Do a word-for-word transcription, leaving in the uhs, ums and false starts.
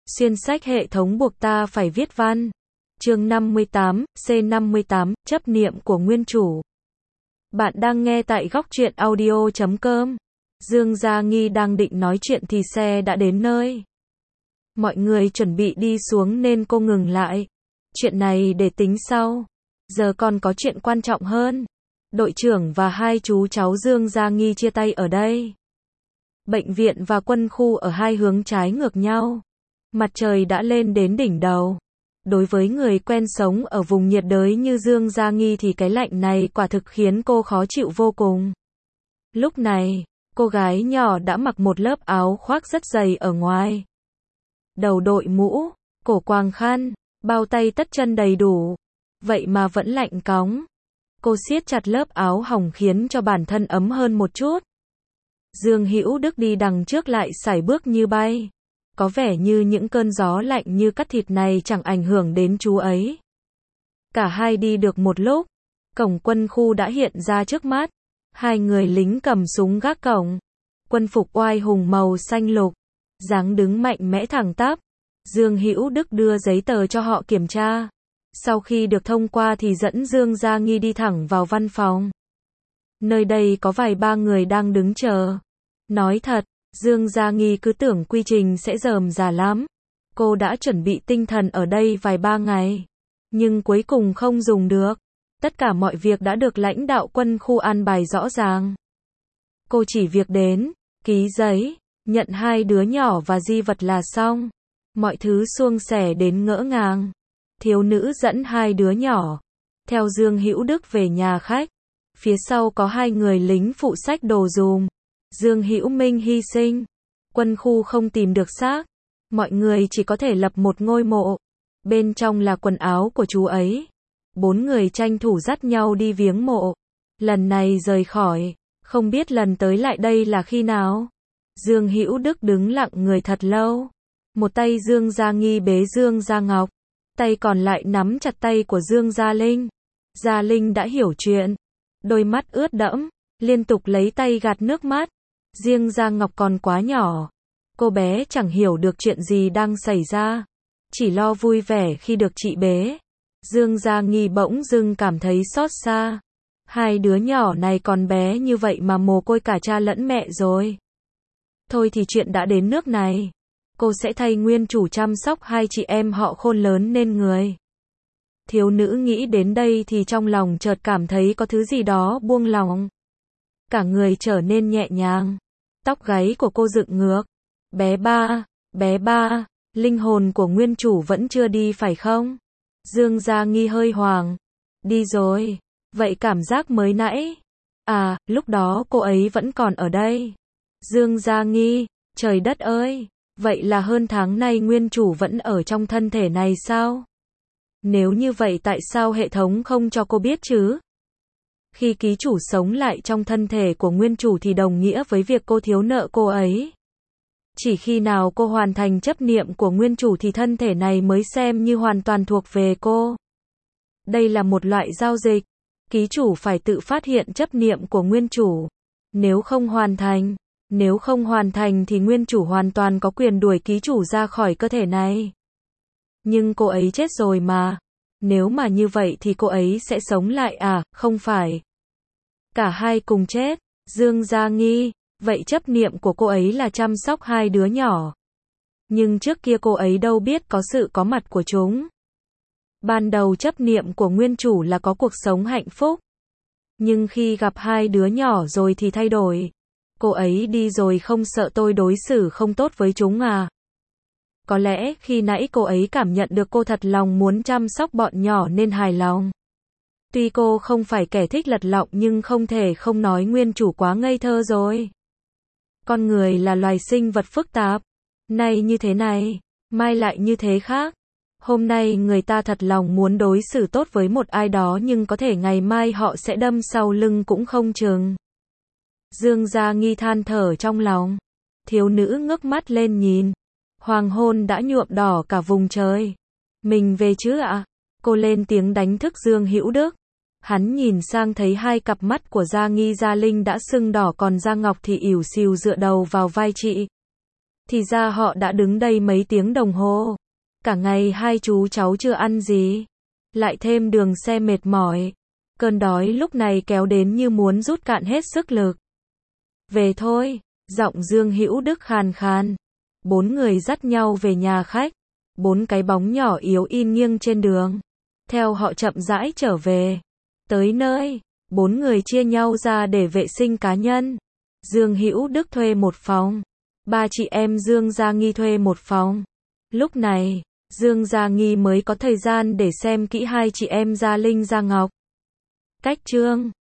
Xuyên sách hệ thống buộc ta phải viết văn. Chương năm mươi tám, C năm mươi tám, chấp niệm của nguyên chủ. Bạn đang nghe tại góc truyện audio chấm com. Dương Gia Nghi đang định nói chuyện thì xe đã đến nơi. Mọi người chuẩn bị đi xuống nên cô ngừng lại. Chuyện này để tính sau. Giờ còn có chuyện quan trọng hơn. Đội trưởng và hai chú cháu Dương Gia Nghi chia tay ở đây. Bệnh viện và quân khu ở hai hướng trái ngược nhau. Mặt trời đã lên đến đỉnh đầu. Đối với người quen sống ở vùng nhiệt đới như Dương Gia Nghi thì cái lạnh này quả thực khiến cô khó chịu vô cùng. Lúc này, cô gái nhỏ đã mặc một lớp áo khoác rất dày ở ngoài. Đầu đội mũ, cổ quàng khăn, bao tay tất chân đầy đủ. Vậy mà vẫn lạnh cóng. Cô siết chặt lớp áo hồng khiến cho bản thân ấm hơn một chút. Dương Hữu Đức đi đằng trước lại sải bước như bay. Có vẻ như những cơn gió lạnh như cắt thịt này chẳng ảnh hưởng đến chú ấy. Cả hai đi được một lúc, cổng quân khu đã hiện ra trước mắt. Hai người lính cầm súng gác cổng. Quân phục oai hùng màu xanh lục, dáng đứng mạnh mẽ thẳng tắp. Dương Hữu Đức đưa giấy tờ cho họ kiểm tra. Sau khi được thông qua thì dẫn Dương Gia Nghi đi thẳng vào văn phòng. Nơi đây có vài ba người đang đứng chờ. Nói thật, Dương Gia Nghi cứ tưởng quy trình sẽ rườm rà lắm. Cô đã chuẩn bị tinh thần ở đây vài ba ngày. Nhưng cuối cùng không dùng được. Tất cả mọi việc đã được lãnh đạo quân khu an bài rõ ràng. Cô chỉ việc đến, ký giấy, nhận hai đứa nhỏ và di vật là xong. Mọi thứ suôn sẻ đến ngỡ ngàng. Thiếu nữ dẫn hai đứa nhỏ theo Dương Hữu Đức về nhà khách. Phía sau có hai người lính phụ xách đồ dùm. Dương Hữu Minh hy sinh. Quân khu không tìm được xác. Mọi người chỉ có thể lập một ngôi mộ. Bên trong là quần áo của chú ấy. Bốn người tranh thủ dắt nhau đi viếng mộ. Lần này rời khỏi. Không biết lần tới lại đây là khi nào. Dương Hữu Đức đứng lặng người thật lâu. Một tay Dương Gia Nghi bế Dương Gia Ngọc. Tay còn lại nắm chặt tay của Dương Gia Linh. Gia Linh đã hiểu chuyện. Đôi mắt ướt đẫm, liên tục lấy tay gạt nước mắt. Riêng Gia Ngọc còn quá nhỏ. Cô bé chẳng hiểu được chuyện gì đang xảy ra. Chỉ lo vui vẻ khi được chị bế. Dương Gia Nghi bỗng dưng cảm thấy xót xa. Hai đứa nhỏ này còn bé như vậy mà mồ côi cả cha lẫn mẹ rồi. Thôi thì chuyện đã đến nước này. Cô sẽ thay nguyên chủ chăm sóc hai chị em họ khôn lớn nên người. Thiếu nữ nghĩ đến đây thì trong lòng chợt cảm thấy có thứ gì đó buông lỏng. Cả người trở nên nhẹ nhàng. Tóc gáy của cô dựng ngược. Bé ba, bé ba, linh hồn của nguyên chủ vẫn chưa đi phải không? Dương Gia Nghi hơi hoảng. Đi rồi. Vậy cảm giác mới nãy. À, lúc đó cô ấy vẫn còn ở đây. Dương Gia Nghi, trời đất ơi. Vậy là hơn tháng nay nguyên chủ vẫn ở trong thân thể này sao? Nếu như vậy tại sao hệ thống không cho cô biết chứ? Khi ký chủ sống lại trong thân thể của nguyên chủ thì đồng nghĩa với việc cô thiếu nợ cô ấy. Chỉ khi nào cô hoàn thành chấp niệm của nguyên chủ thì thân thể này mới xem như hoàn toàn thuộc về cô. Đây là một loại giao dịch. Ký chủ phải tự phát hiện chấp niệm của nguyên chủ. Nếu không hoàn thành, nếu không hoàn thành thì nguyên chủ hoàn toàn có quyền đuổi ký chủ ra khỏi cơ thể này. Nhưng cô ấy chết rồi mà. Nếu mà như vậy thì cô ấy sẽ sống lại à, không phải. Cả hai cùng chết. Dương Gia Nghi, vậy chấp niệm của cô ấy là chăm sóc hai đứa nhỏ. Nhưng trước kia cô ấy đâu biết có sự có mặt của chúng. Ban đầu chấp niệm của nguyên chủ là có cuộc sống hạnh phúc. Nhưng khi gặp hai đứa nhỏ rồi thì thay đổi. Cô ấy đi rồi không sợ tôi đối xử không tốt với chúng à? Có lẽ khi nãy cô ấy cảm nhận được cô thật lòng muốn chăm sóc bọn nhỏ nên hài lòng. Tuy cô không phải kẻ thích lật lọng nhưng không thể không nói nguyên chủ quá ngây thơ rồi. Con người là loài sinh vật phức tạp. Nay như thế này, mai lại như thế khác. Hôm nay người ta thật lòng muốn đối xử tốt với một ai đó nhưng có thể ngày mai họ sẽ đâm sau lưng cũng không chừng. Dương Gia Nghi than thở trong lòng. Thiếu nữ ngước mắt lên nhìn. Hoàng hôn đã nhuộm đỏ cả vùng trời. Mình về chứ ạ? Cô lên tiếng đánh thức Dương Hữu Đức. Hắn nhìn sang thấy hai cặp mắt của Gia Nghi Gia Linh đã sưng đỏ còn Gia Ngọc thì ỉu xìu dựa đầu vào vai chị. Thì ra họ đã đứng đây mấy tiếng đồng hồ. Cả ngày hai chú cháu chưa ăn gì. Lại thêm đường xe mệt mỏi. Cơn đói lúc này kéo đến như muốn rút cạn hết sức lực. Về thôi, giọng Dương Hữu Đức khàn khàn. Bốn người dắt nhau về nhà khách. Bốn cái bóng nhỏ yếu in nghiêng trên đường. Theo họ chậm rãi trở về. Tới nơi, bốn người chia nhau ra để vệ sinh cá nhân. Dương Hữu Đức thuê một phòng. Ba chị em Dương Gia Nghi thuê một phòng. Lúc này, Dương Gia Nghi mới có thời gian để xem kỹ hai chị em Gia Linh Gia Ngọc. Cách chương